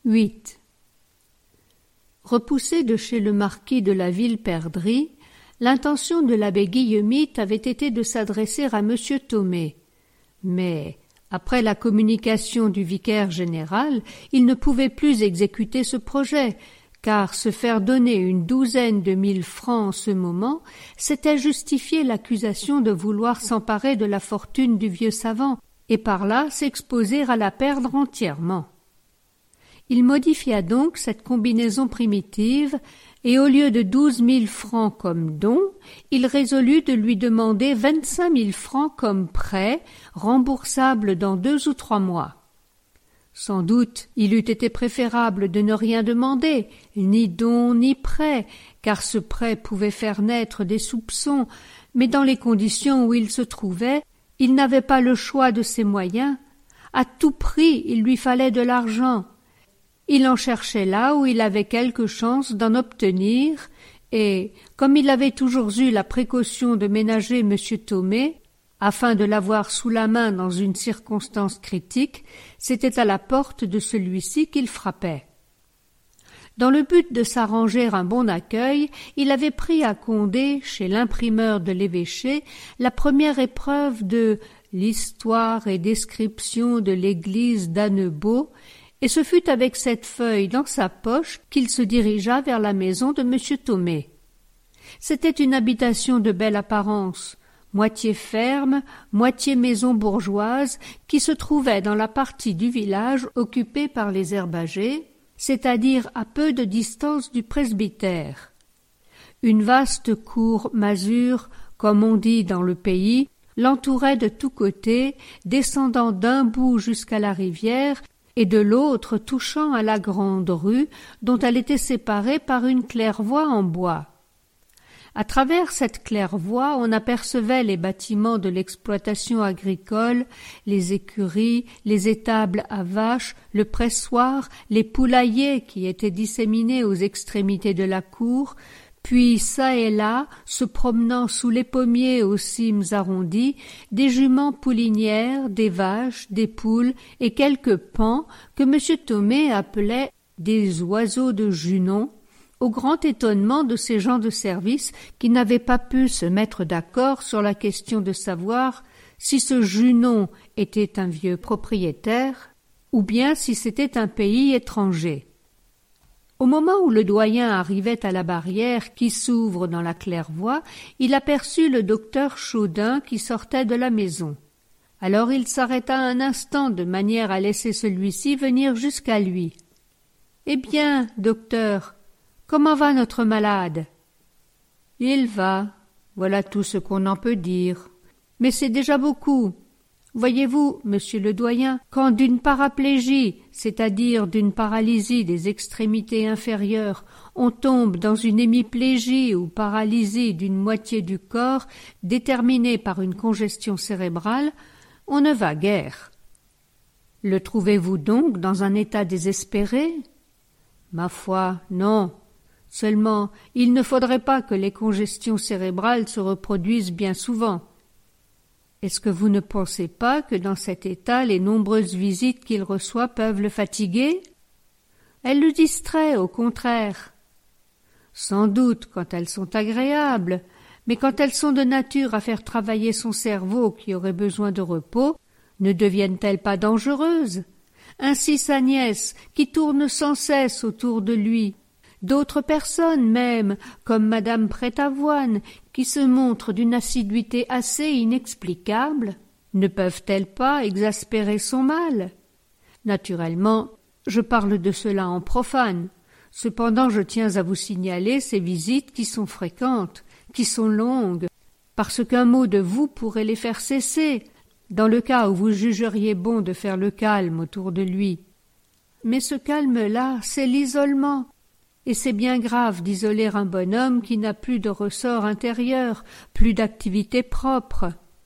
8. Repoussé de chez le marquis de la Villeperdrix, l'intention de l'abbé Guillemite avait été de s'adresser à M. Thomé. Mais, après la communication du vicaire général, il ne pouvait plus exécuter ce projet, car se faire donner une 12 000 francs en ce moment, c'était justifier l'accusation de vouloir s'emparer de la fortune du vieux savant, et par là s'exposer à la perdre entièrement. Il modifia donc cette combinaison primitive, et au lieu de 12 000 francs comme don, il résolut de lui demander 25 000 francs comme prêt, remboursable dans 2 ou 3 mois. Sans doute, il eût été préférable de ne rien demander, ni don ni prêt, car ce prêt pouvait faire naître des soupçons, mais dans les conditions où il se trouvait, il n'avait pas le choix de ses moyens. À tout prix, il lui fallait de l'argent. Il en cherchait là où il avait quelque chance d'en obtenir, et, comme il avait toujours eu la précaution de ménager M. Thomé, afin de l'avoir sous la main dans une circonstance critique, c'était à la porte de celui-ci qu'il frappait. Dans le but de s'arranger un bon accueil, il avait pris à Condé, chez l'imprimeur de l'évêché, la première épreuve de l'histoire et description de l'église d'Annebault, et ce fut avec cette feuille dans sa poche qu'il se dirigea vers la maison de M. Thomé. C'était une habitation de belle apparence, moitié ferme, moitié maison bourgeoise, qui se trouvait dans la partie du village occupée par les herbagers, c'est-à-dire à peu de distance du presbytère. Une vaste cour masure, comme on dit dans le pays, l'entourait de tous côtés, descendant d'un bout jusqu'à la rivière, et de l'autre touchant à la grande rue, dont elle était séparée par une claire-voie en bois. À travers cette claire-voie, on apercevait les bâtiments de l'exploitation agricole, les écuries, les étables à vaches, le pressoir, les poulaillers qui étaient disséminés aux extrémités de la cour, puis çà et là, se promenant sous les pommiers aux cimes arrondies, des juments poulinières, des vaches, des poules et quelques paons que M. Thomé appelait des oiseaux de Junon, au grand étonnement de ces gens de service qui n'avaient pas pu se mettre d'accord sur la question de savoir si ce Junon était un vieux propriétaire ou bien si c'était un pays étranger. Au moment où le doyen arrivait à la barrière qui s'ouvre dans la claire-voie, il aperçut le docteur Chaudin qui sortait de la maison. Alors il s'arrêta un instant de manière à laisser celui-ci venir jusqu'à lui. « Eh bien, docteur, comment va notre malade ?»« Il va, voilà tout ce qu'on en peut dire. Mais c'est déjà beaucoup. Voyez-vous, monsieur le doyen, quand d'une paraplégie, c'est-à-dire d'une paralysie des extrémités inférieures, on tombe dans une hémiplégie ou paralysie d'une moitié du corps déterminée par une congestion cérébrale, on ne va guère. Le trouvez-vous donc dans un état désespéré ? Ma foi, non. Seulement, il ne faudrait pas que les congestions cérébrales se reproduisent bien souvent. Est-ce que vous ne pensez pas que dans cet état les nombreuses visites qu'il reçoit peuvent le fatiguer ? Elles le distraient, au contraire. Sans doute quand elles sont agréables, mais quand elles sont de nature à faire travailler son cerveau qui aurait besoin de repos, ne deviennent-elles pas dangereuses ? Ainsi sa nièce, qui tourne sans cesse autour de lui, d'autres personnes même, comme madame Prêtavoine, qui se montrent d'une assiduité assez inexplicable, ne peuvent-elles pas exaspérer son mal ? Naturellement, je parle de cela en profane. Cependant, je tiens à vous signaler ces visites qui sont fréquentes, qui sont longues, parce qu'un mot de vous pourrait les faire cesser, dans le cas où vous jugeriez bon de faire le calme autour de lui. Mais ce calme-là, c'est l'isolement. Et c'est bien grave d'isoler un bonhomme qui n'a plus de ressort intérieur, plus d'activité propre.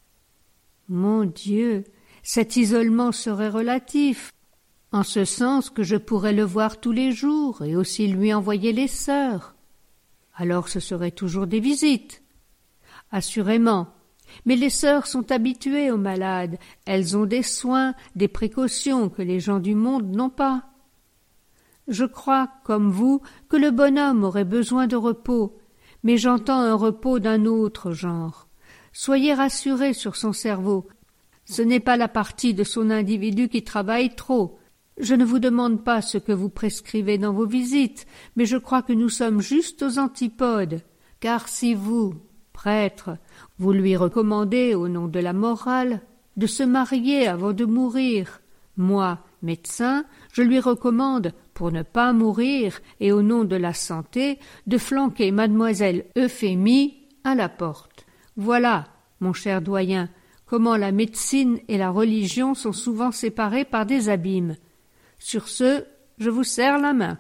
Mon Dieu, cet isolement serait relatif, en ce sens que je pourrais le voir tous les jours et aussi lui envoyer les sœurs. Alors ce seraient toujours des visites. Assurément. Mais les sœurs sont habituées aux malades, elles ont des soins, des précautions que les gens du monde n'ont pas. Je crois, comme vous, que le bonhomme aurait besoin de repos, mais j'entends un repos d'un autre genre. Soyez rassurés sur son cerveau. Ce n'est pas la partie de son individu qui travaille trop. Je ne vous demande pas ce que vous prescrivez dans vos visites, mais je crois que nous sommes juste aux antipodes, car si vous, prêtre, vous lui recommandez, au nom de la morale, de se marier avant de mourir, moi, médecin, je lui recommande, pour ne pas mourir et au nom de la santé, de flanquer mademoiselle Euphémie à la porte. Voilà, mon cher doyen, comment la médecine et la religion sont souvent séparées par des abîmes. Sur ce, je vous serre la main.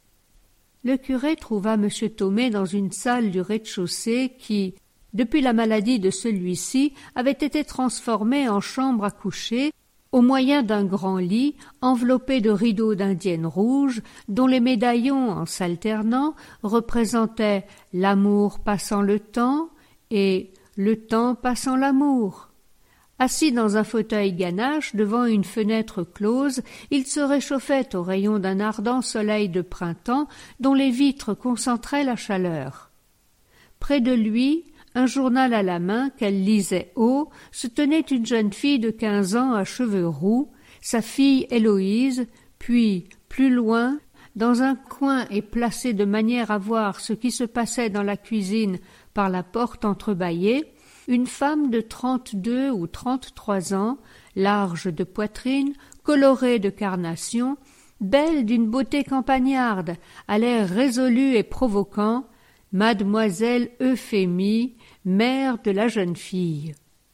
Le curé trouva M. Thomé dans une salle du rez-de-chaussée qui, depuis la maladie de celui-ci, avait été transformée en chambre à coucher, au moyen d'un grand lit enveloppé de rideaux d'indienne rouge dont les médaillons, en s'alternant, représentaient l'amour passant le temps et le temps passant l'amour. Assis dans un fauteuil ganache devant une fenêtre close, il se réchauffait aux rayons d'un ardent soleil de printemps dont les vitres concentraient la chaleur. Près de lui, un journal à la main qu'elle lisait haut, se tenait une jeune fille de 15 ans à cheveux roux, sa fille Héloïse, puis, plus loin, dans un coin et placée de manière à voir ce qui se passait dans la cuisine par la porte entrebâillée, une femme de 32 ou 33 ans, large de poitrine, colorée de carnation, belle d'une beauté campagnarde, à l'air résolu et provoquant, mademoiselle Euphémie, mère de la jeune fille.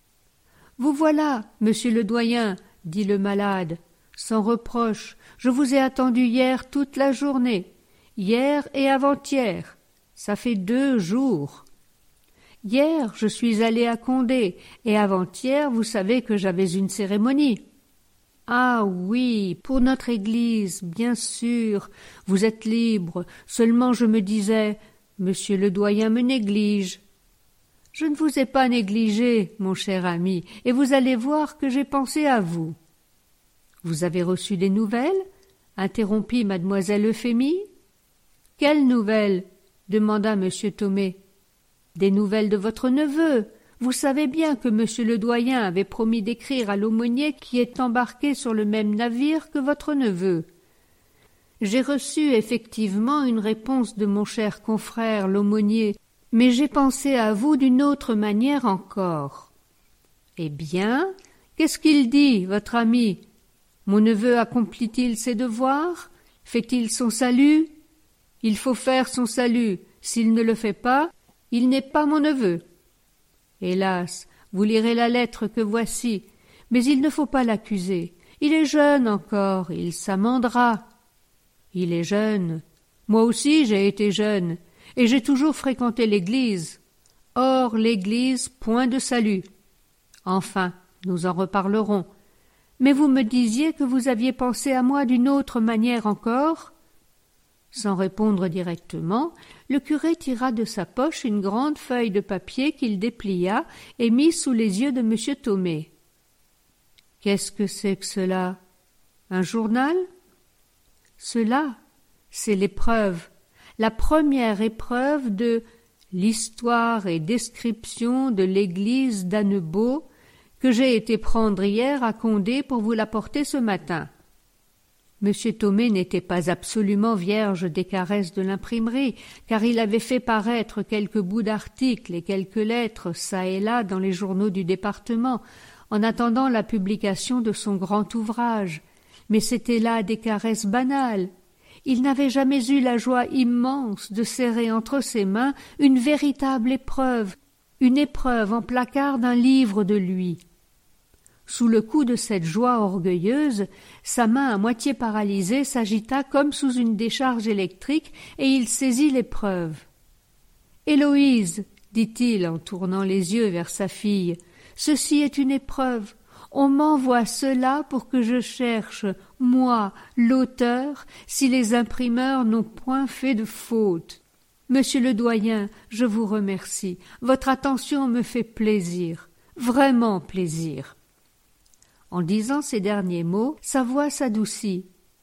« Vous voilà, monsieur le doyen, dit le malade, sans reproche, je vous ai attendu hier toute la journée, hier et avant-hier, ça fait 2 jours. Hier, je suis allé à Condé, et avant-hier, vous savez que j'avais une cérémonie. Ah oui, pour notre église, bien sûr, vous êtes libre, seulement je me disais, monsieur le doyen me néglige. Je ne vous ai pas négligé, mon cher ami, et vous allez voir que j'ai pensé à vous. Vous avez reçu des nouvelles? Interrompit mademoiselle Euphémie. Quelles nouvelles? Demanda monsieur Thomé. Des nouvelles de votre neveu. Vous savez bien que monsieur le doyen avait promis d'écrire à l'aumônier qui est embarqué sur le même navire que votre neveu. J'ai reçu effectivement une réponse de mon cher confrère l'aumônier, mais j'ai pensé à vous d'une autre manière encore. Eh bien, qu'est-ce qu'il dit, votre ami? Mon neveu accomplit-il ses devoirs? Fait-il son salut? Il faut faire son salut. S'il ne le fait pas, il n'est pas mon neveu. Hélas, vous lirez la lettre que voici, mais il ne faut pas l'accuser. Il est jeune encore, il s'amendera. Il est jeune. Moi aussi j'ai été jeune, et j'ai toujours fréquenté l'église. Or, l'église, point de salut. Enfin, nous en reparlerons. Mais vous me disiez que vous aviez pensé à moi d'une autre manière encore? Sans répondre directement, le curé tira de sa poche une grande feuille de papier qu'il déplia et mit sous les yeux de M. Thomé. « Qu'est-ce que c'est que cela? Un journal ?» Cela, c'est l'épreuve, la première épreuve de « L'histoire et description de l'église d'Annebault » que j'ai été prendre hier à Condé pour vous l'apporter ce matin. M. Thomé n'était pas absolument vierge des caresses de l'imprimerie, car il avait fait paraître quelques bouts d'articles et quelques lettres çà et là dans les journaux du département, en attendant la publication de son grand ouvrage. Mais c'étaient là des caresses banales. Il n'avait jamais eu la joie immense de serrer entre ses mains une véritable épreuve, une épreuve en placard d'un livre de lui. Sous le coup de cette joie orgueilleuse, sa main à moitié paralysée s'agita comme sous une décharge électrique et il saisit l'épreuve. « Héloïse, dit-il en tournant les yeux vers sa fille, ceci est une épreuve. On m'envoie cela pour que je cherche, moi, l'auteur, si les imprimeurs n'ont point fait de faute. Monsieur le doyen, je vous remercie. Votre attention me fait plaisir, vraiment plaisir. » En disant ces derniers mots, sa voix s'adoucit. «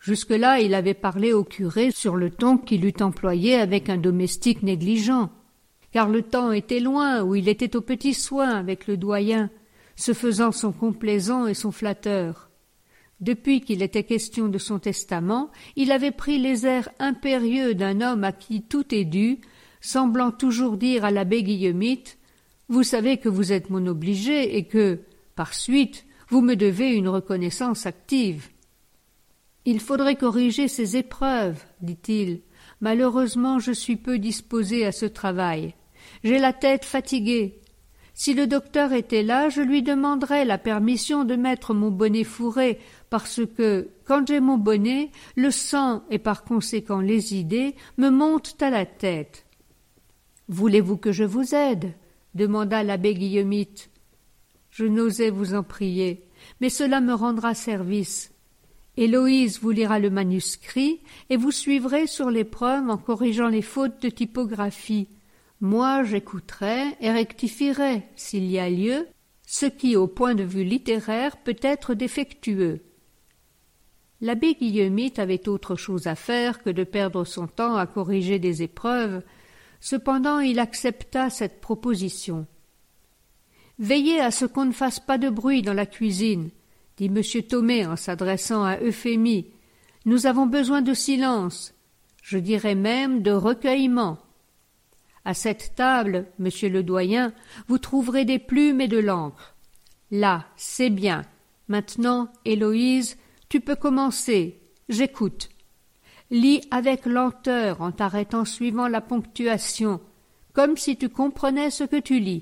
Jusque-là, il avait parlé au curé sur le ton qu'il eût employé avec un domestique négligent, car le temps était loin où il était aux petits soins avec le doyen, se faisant son complaisant et son flatteur. Depuis qu'il était question de son testament, il avait pris les airs impérieux d'un homme à qui tout est dû, semblant toujours dire à l'abbé Guillemite « Vous savez que vous êtes mon obligé et que, par suite, vous me devez une reconnaissance active. » « Il faudrait corriger ces épreuves, dit-il. Malheureusement, je suis peu disposé à ce travail. J'ai la tête fatiguée. Si le docteur était là, je lui demanderais la permission de mettre mon bonnet fourré, parce que, quand j'ai mon bonnet, le sang et par conséquent les idées me montent à la tête. « Voulez-vous que je vous aide ?» demanda l'abbé Guillemite. « Je n'osais vous en prier, mais cela me rendra service. Héloïse vous lira le manuscrit et vous suivrez sur l'épreuve en corrigeant les fautes de typographie. Moi, j'écouterai et rectifierai, s'il y a lieu, ce qui, au point de vue littéraire, peut être défectueux. » L'abbé Guillemite avait autre chose à faire que de perdre son temps à corriger des épreuves. Cependant, il accepta cette proposition. « Veillez à ce qu'on ne fasse pas de bruit dans la cuisine, » dit M. Thomé en s'adressant à Euphémie. « Nous avons besoin de silence, je dirais même de recueillement. À cette table, monsieur le doyen, vous trouverez des plumes et de l'encre. Là, c'est bien. Maintenant, Héloïse, tu peux commencer. J'écoute. Lis avec lenteur en t'arrêtant suivant la ponctuation, comme si tu comprenais ce que tu lis. »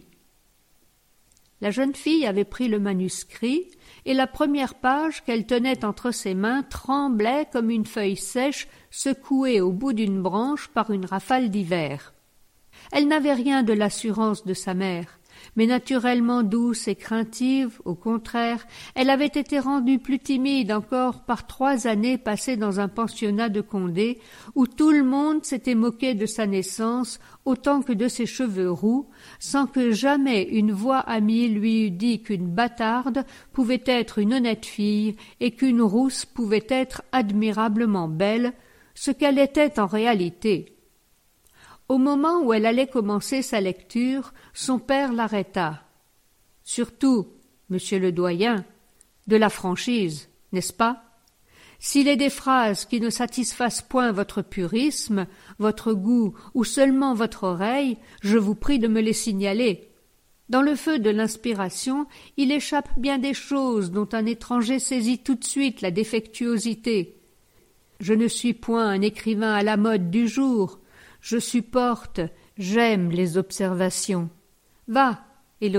La jeune fille avait pris le manuscrit, et la première page qu'elle tenait entre ses mains tremblait comme une feuille sèche secouée au bout d'une branche par une rafale d'hiver. Elle n'avait rien de l'assurance de sa mère, mais naturellement douce et craintive, au contraire, elle avait été rendue plus timide encore par 3 années passées dans un pensionnat de Condé, où tout le monde s'était moqué de sa naissance autant que de ses cheveux roux, sans que jamais une voix amie lui eût dit qu'une bâtarde pouvait être une honnête fille et qu'une rousse pouvait être admirablement belle, ce qu'elle était en réalité. Au moment où elle allait commencer sa lecture, son père l'arrêta. « Surtout, monsieur le doyen, de la franchise, n'est-ce pas? S'il est des phrases qui ne satisfassent point votre purisme, votre goût ou seulement votre oreille, je vous prie de me les signaler. Dans le feu de l'inspiration, il échappe bien des choses dont un étranger saisit tout de suite la défectuosité. Je ne suis point un écrivain à la mode du jour. Je supporte, j'aime les observations. Va, Héloïse. »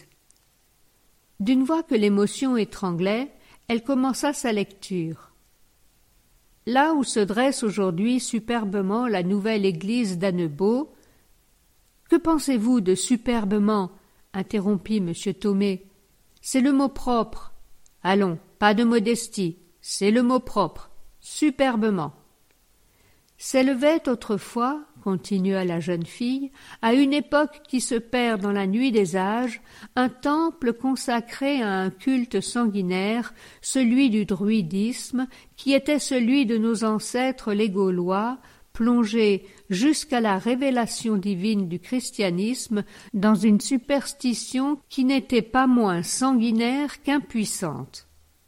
D'une voix que l'émotion étranglait, elle commença sa lecture. Là où se dresse aujourd'hui superbement la nouvelle église d'Annebault. « Que pensez-vous de superbement ?» interrompit M. Thomé. « C'est le mot propre. Allons, pas de modestie, c'est le mot propre. Superbement. » S'élevait autrefois, continua la jeune fille, à une époque qui se perd dans la nuit des âges, un temple consacré à un culte sanguinaire, celui du druidisme, qui était celui de nos ancêtres les Gaulois, plongés jusqu'à la révélation divine du christianisme dans une superstition qui n'était pas moins sanguinaire qu'impuissante.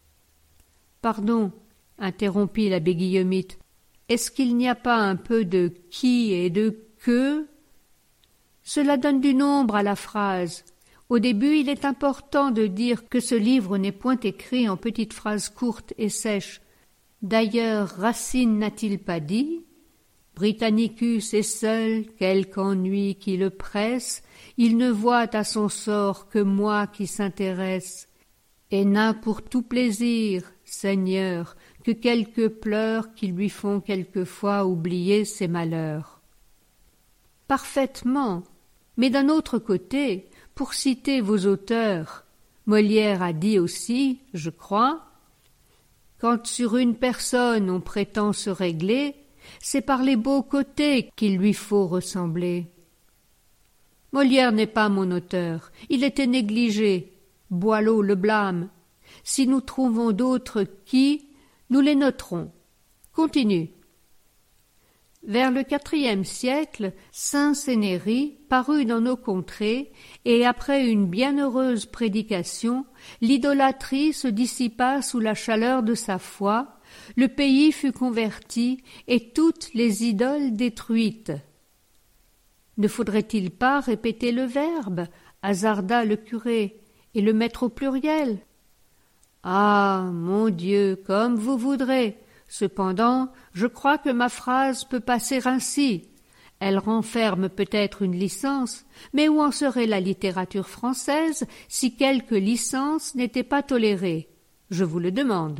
« Pardon, » interrompit l'abbé Guillemite, est-ce qu'il n'y a pas un peu de qui et de que? Cela donne du nombre à la phrase. Au début, il est important de dire que ce livre n'est point écrit en petites phrases courtes et sèches. D'ailleurs, Racine n'a-t-il pas dit « Britannicus est seul, quelque ennui qui le presse, il ne voit à son sort que moi qui s'intéresse, et n'a pour tout plaisir, Seigneur, que quelques pleurs qui lui font quelquefois oublier ses malheurs. » Parfaitement, mais d'un autre côté, pour citer vos auteurs, Molière a dit aussi, je crois, « Quand sur une personne on prétend se régler, c'est par les beaux côtés qu'il lui faut ressembler. » Molière n'est pas mon auteur, il était négligé, Boileau le blâme. Si nous trouvons d'autres qui, nous les noterons. Continue. Vers le IVe siècle, saint Cénéry parut dans nos contrées, et après une bienheureuse prédication, l'idolâtrie se dissipa sous la chaleur de sa foi, le pays fut converti et toutes les idoles détruites. Ne faudrait-il pas répéter le verbe, hasarda le curé, et le mettre au pluriel? Ah, mon Dieu, comme vous voudrez. Cependant, je crois que ma phrase peut passer ainsi. Elle renferme peut-être une licence, mais où en serait la littérature française si quelque licence n'était pas tolérée? Je vous le demande.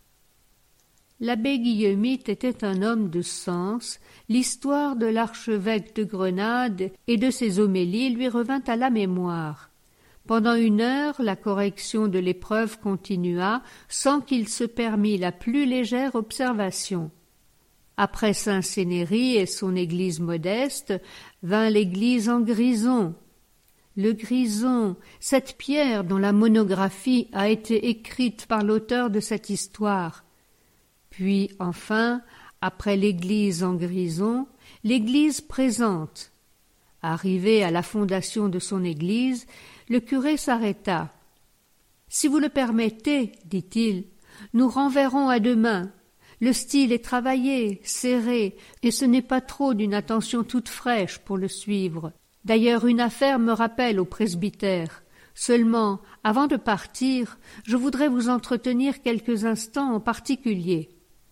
L'abbé Guillemite était un homme de sens. L'histoire de l'archevêque de Grenade et de ses homélies lui revint à la mémoire. Pendant 1 heure, la correction de l'épreuve continua, sans qu'il se permît la plus légère observation. Après Saint-Cénéry et son église modeste, vint l'église en Grison. Le Grison, cette pierre dont la monographie a été écrite par l'auteur de cette histoire. Puis, enfin, après l'église en Grison, l'église présente. Arrivé à la fondation de son église, le curé s'arrêta. « Si vous le permettez, dit-il, nous renverrons à demain. Le style est travaillé, serré, et ce n'est pas trop d'une attention toute fraîche pour le suivre. D'ailleurs, une affaire me rappelle au presbytère. Seulement, avant de partir, je voudrais vous entretenir quelques instants en particulier. »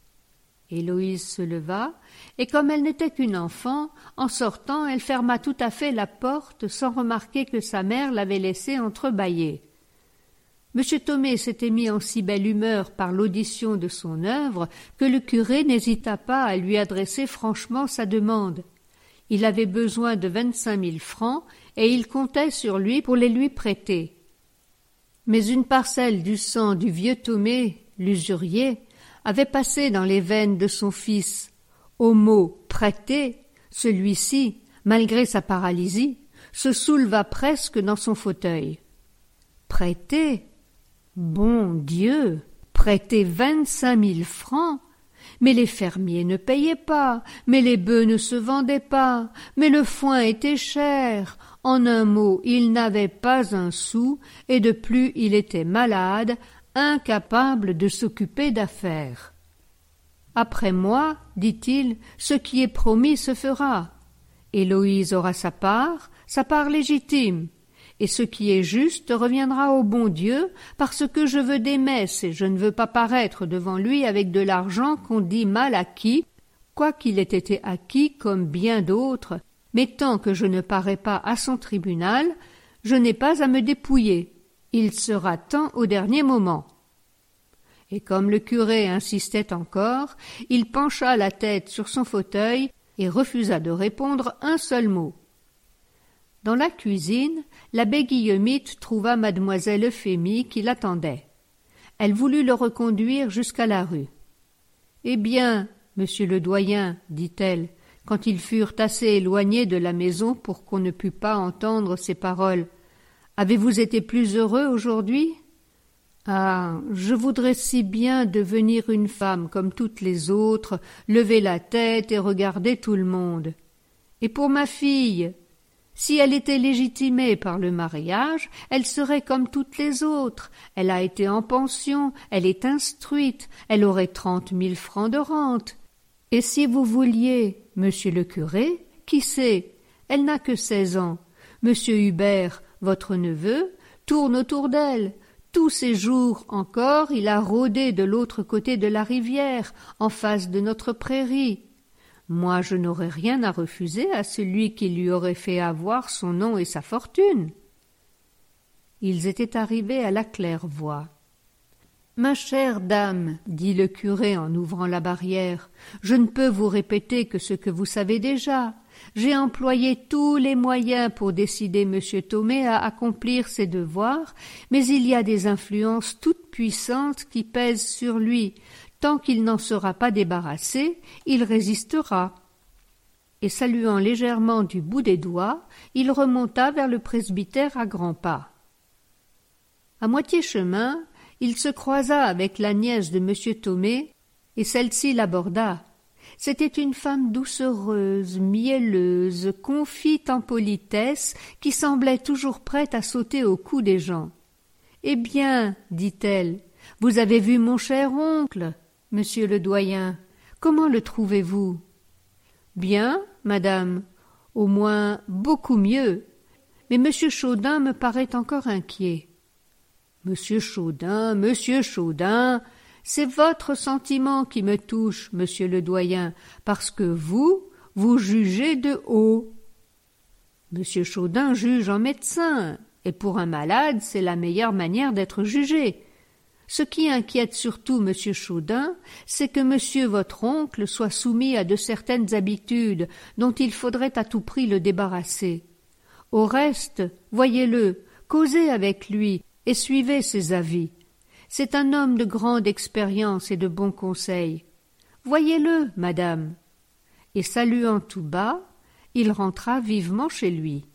Héloïse se leva, et comme elle n'était qu'une enfant, en sortant, elle ferma tout à fait la porte sans remarquer que sa mère l'avait laissée entrebâillée. M. Thomé s'était mis en si belle humeur par l'audition de son œuvre que le curé n'hésita pas à lui adresser franchement sa demande. Il avait besoin de 25 000 francs et il comptait sur lui pour les lui prêter. Mais une parcelle du sang du vieux Thomé, l'usurier, avait passé dans les veines de son fils. Au mot « prêter », celui-ci, malgré sa paralysie, se souleva presque dans son fauteuil. Prêter? Bon Dieu! Prêter 25 000 francs? Mais les fermiers ne payaient pas, mais les bœufs ne se vendaient pas, mais le foin était cher. En un mot, il n'avait pas un sou, et de plus il était malade, incapable de s'occuper d'affaires. « Après moi, dit-il, ce qui est promis se fera. Héloïse aura sa part légitime, et ce qui est juste reviendra au bon Dieu, parce que je veux des messes et je ne veux pas paraître devant lui avec de l'argent qu'on dit mal acquis, quoiqu'il ait été acquis comme bien d'autres, mais tant que je ne parais pas à son tribunal, je n'ai pas à me dépouiller. Il sera temps au dernier moment. » Et comme le curé insistait encore, il pencha la tête sur son fauteuil et refusa de répondre un seul mot. Dans la cuisine, l'abbé Guillemite trouva mademoiselle Euphémie qui l'attendait. Elle voulut le reconduire jusqu'à la rue. « Eh bien, monsieur le doyen, dit-elle, quand ils furent assez éloignés de la maison pour qu'on ne pût pas entendre ses paroles, avez-vous été plus heureux aujourd'hui ? Ah, je voudrais si bien devenir une femme comme toutes les autres, lever la tête et regarder tout le monde. Et pour ma fille, si elle était légitimée par le mariage, elle serait comme toutes les autres. Elle a été en pension, elle est instruite, elle aurait 30 000 francs de rente. Et si vous vouliez, monsieur le curé, qui sait, elle n'a que 16 ans. Monsieur Hubert, votre neveu, tourne autour d'elle. Tous ces jours encore, il a rôdé de l'autre côté de la rivière, en face de notre prairie. Moi, je n'aurais rien à refuser à celui qui lui aurait fait avoir son nom et sa fortune. » Ils étaient arrivés à la claire-voie. « Ma chère dame, dit le curé en ouvrant la barrière, je ne peux vous répéter que ce que vous savez déjà. J'ai employé tous les moyens pour décider M. Thomé à accomplir ses devoirs, mais il y a des influences toutes puissantes qui pèsent sur lui. Tant qu'il n'en sera pas débarrassé, il résistera. » Et saluant légèrement du bout des doigts, il remonta vers le presbytère à grands pas. À moitié chemin, il se croisa avec la nièce de M. Thomé, et celle-ci l'aborda. C'était une femme doucereuse, mielleuse, confite en politesse, qui semblait toujours prête à sauter au cou des gens. « Eh bien, dit-elle, vous avez vu mon cher oncle, monsieur le doyen. Comment le trouvez-vous ?»« Bien, madame, au moins beaucoup mieux. Mais monsieur Chaudin me paraît encore inquiet. »« Monsieur Chaudin, c'est votre sentiment qui me touche, monsieur le doyen, parce que vous jugez de haut. Monsieur Chaudin juge en médecin, et pour un malade, c'est la meilleure manière d'être jugé. Ce qui inquiète surtout monsieur Chaudin, c'est que monsieur votre oncle soit soumis à de certaines habitudes dont il faudrait à tout prix le débarrasser. Au reste, voyez-le, causez avec lui et suivez ses avis. C'est un homme de grande expérience et de bons conseils. Voyez-le, madame. » Et saluant tout bas, il rentra vivement chez lui.